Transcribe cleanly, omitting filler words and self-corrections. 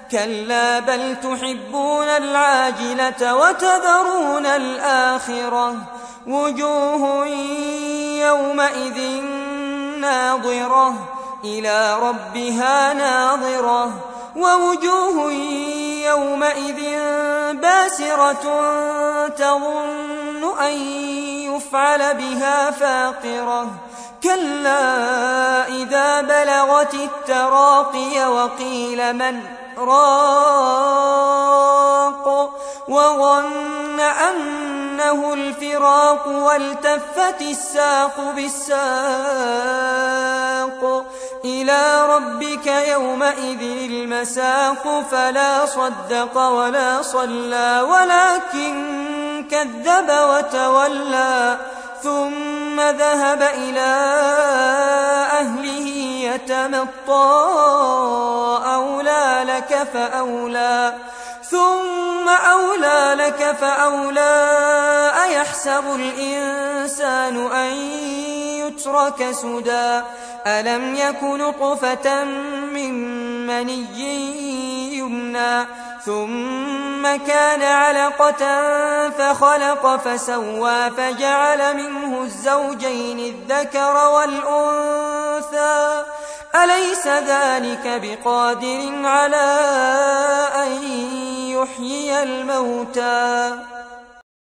كلا بل تحبون العاجلة وتذرون الآخرة وجوه يومئذ ناظرة إلى ربها ناظرة ووجوه يومئذ باسرة تظن أن يفعل بها فاقرة كلا إذا بلغت التراقي وقيل من راق وظن أنه الفراق والتفت الساق بالساق إلى ربك يومئذ المساق فلا صدق ولا صلى ولكن كذب وتولى ثم ذهب إلى أهله يتمطى أولى لك فأولى ثم أولى لك فأولى أيحسب الإنسان أن يترك سدى ألم يك نطفة من مني يمنى ثم كان علقة فخلق فسوى فجعل منه الزوجين الذكر والأنثى أليس ذلك بقادر على أن يحيي الموتى